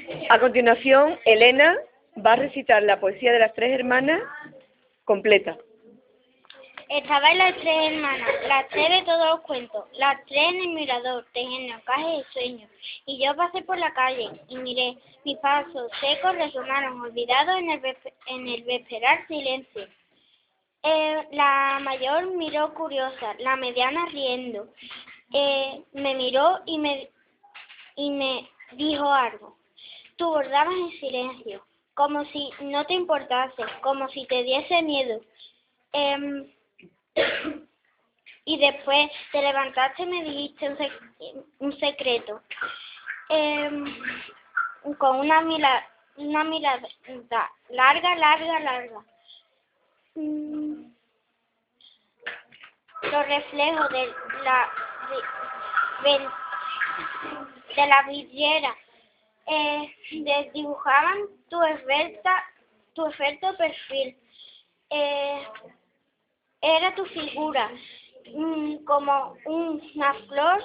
A continuación, Elena va a recitar la poesía de las tres hermanas completa. Estaban las tres hermanas, las tres de todos los cuentos, las tres en el mirador, tejiendo encajes y sueños. Y yo pasé por la calle y miré, mis pasos secos resonaron, olvidados en el vesperal silencio. La mayor miró curiosa, la mediana riendo. Me miró y me dijo algo. Tú bordabas en silencio, como si no te importase, como si te diese miedo. Y después te levantaste y me dijiste un secreto. Con una mirada larga. Los reflejos de la vidriera desdibujaban tu esbelto perfil. Era tu figura, como una flor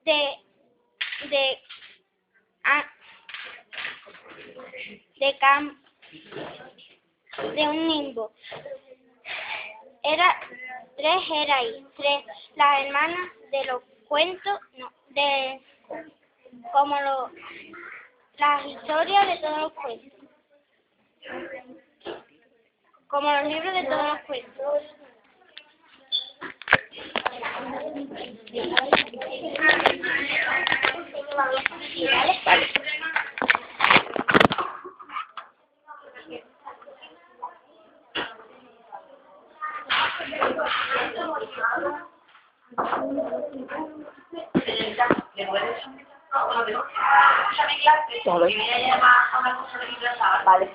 de un nimbo. Tres, las hermanas de los cuentos, las historias de todos los cuentos, como los libros de todos los cuentos. Vale. Todo. Vale.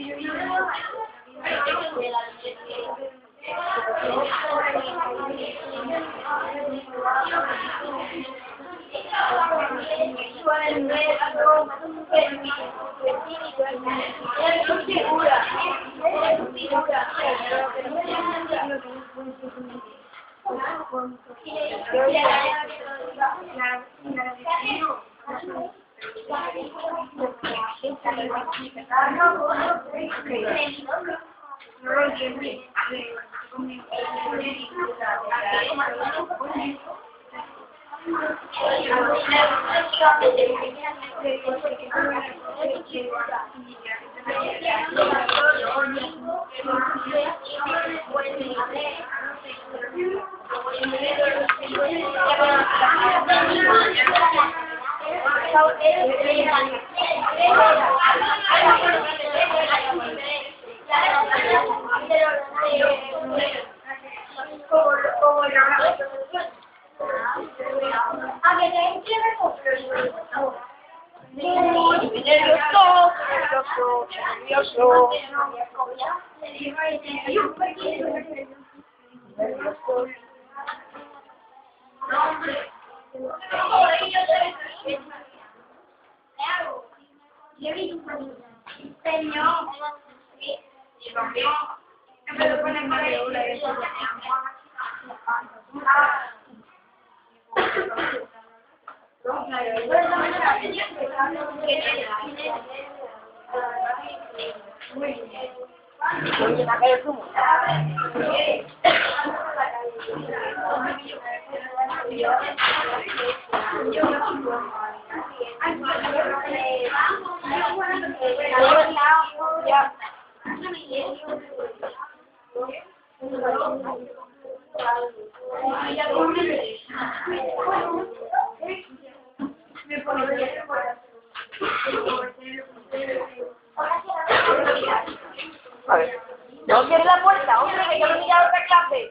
A ver. ¿No quiere la puerta? Hombre, que yo no he mirado otra clase.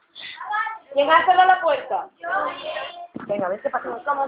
¿Quién ha cerrado la puerta? Venga, vete para que nos vamos.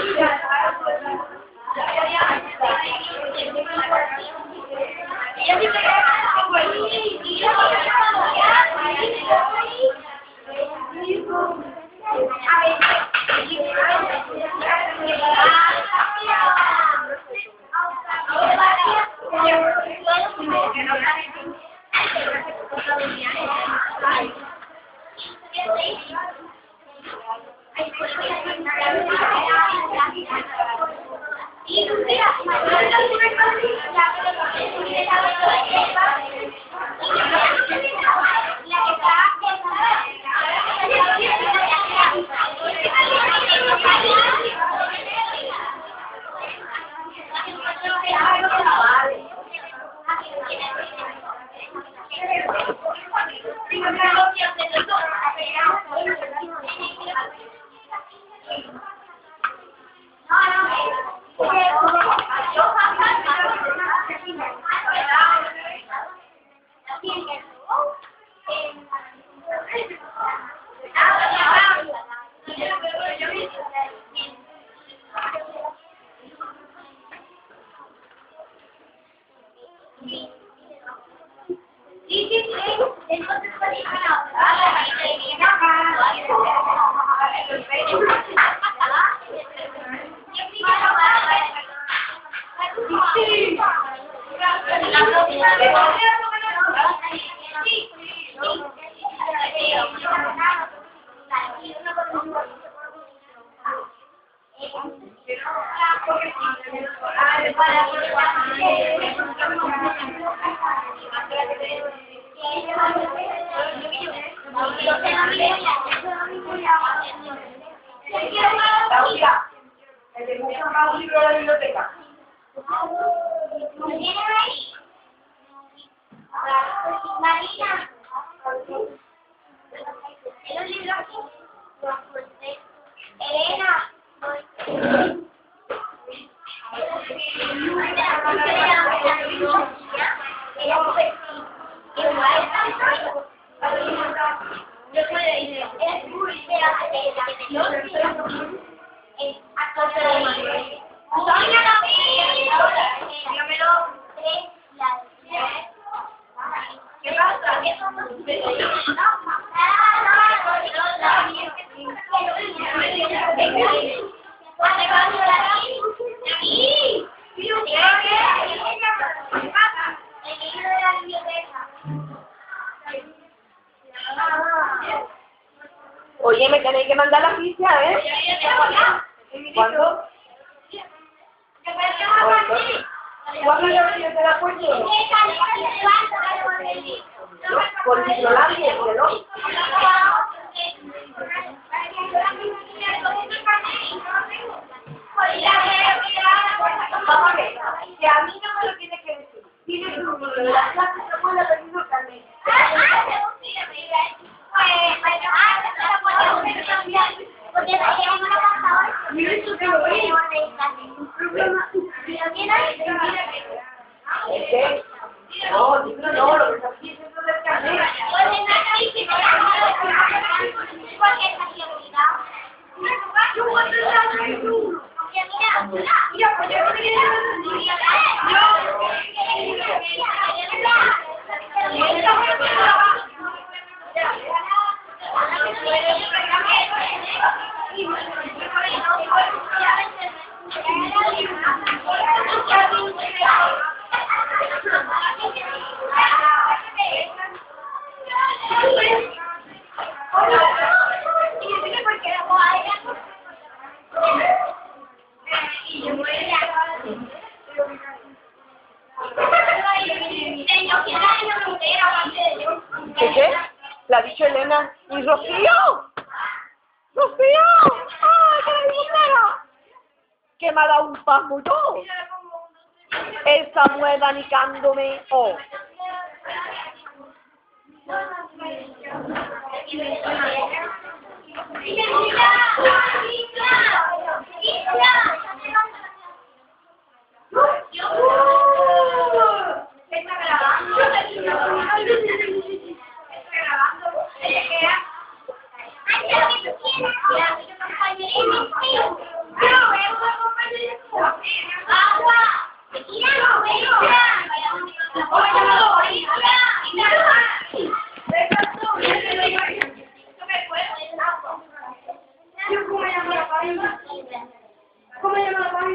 Ella El de mucho más un libro de la biblioteca. Marina. ¿El libro aquí? Elena. ¿Qué pasa? Oye, me tenéis que mandar la ficha, ¿eh? ¿Cuándo? ¿Cuándo yo te la puesto? Por si no la viene, ¿no? Vamos a ver, que a mí no me lo tienes que decir. Tienes tu número de la clase, se puede pedir el carnet. No, libro no, lo que está diciendo del carnet. ¿Qué? ¿La ha dicho Elena? ¿Y Rocío? ¡Rocío! ¡Ay, qué linda! Que me ha dado un pasmo y todo. Esa mujer danicándome. Oh. ¿Cómo llama la página?